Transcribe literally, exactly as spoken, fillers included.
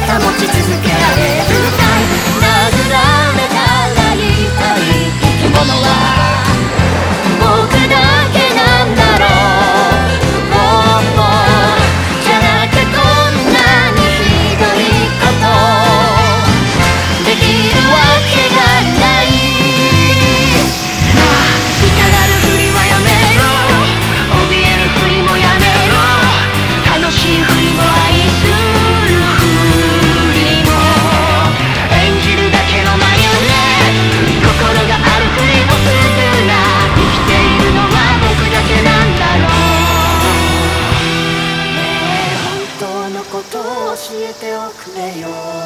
保ち続けられるかい。殴られたら痛い生き物は僕だけなんだろう。もうじゃなきゃこんなにひどいことできるわけがない。まあ痛がるふりはやめろ、怯えるふりもやめろ、楽しいふりも愛するふりも演じるだけの真似心があるふりをするな。生きているのは僕だけなんだろう。ねえ本当のことを教えておくれよ。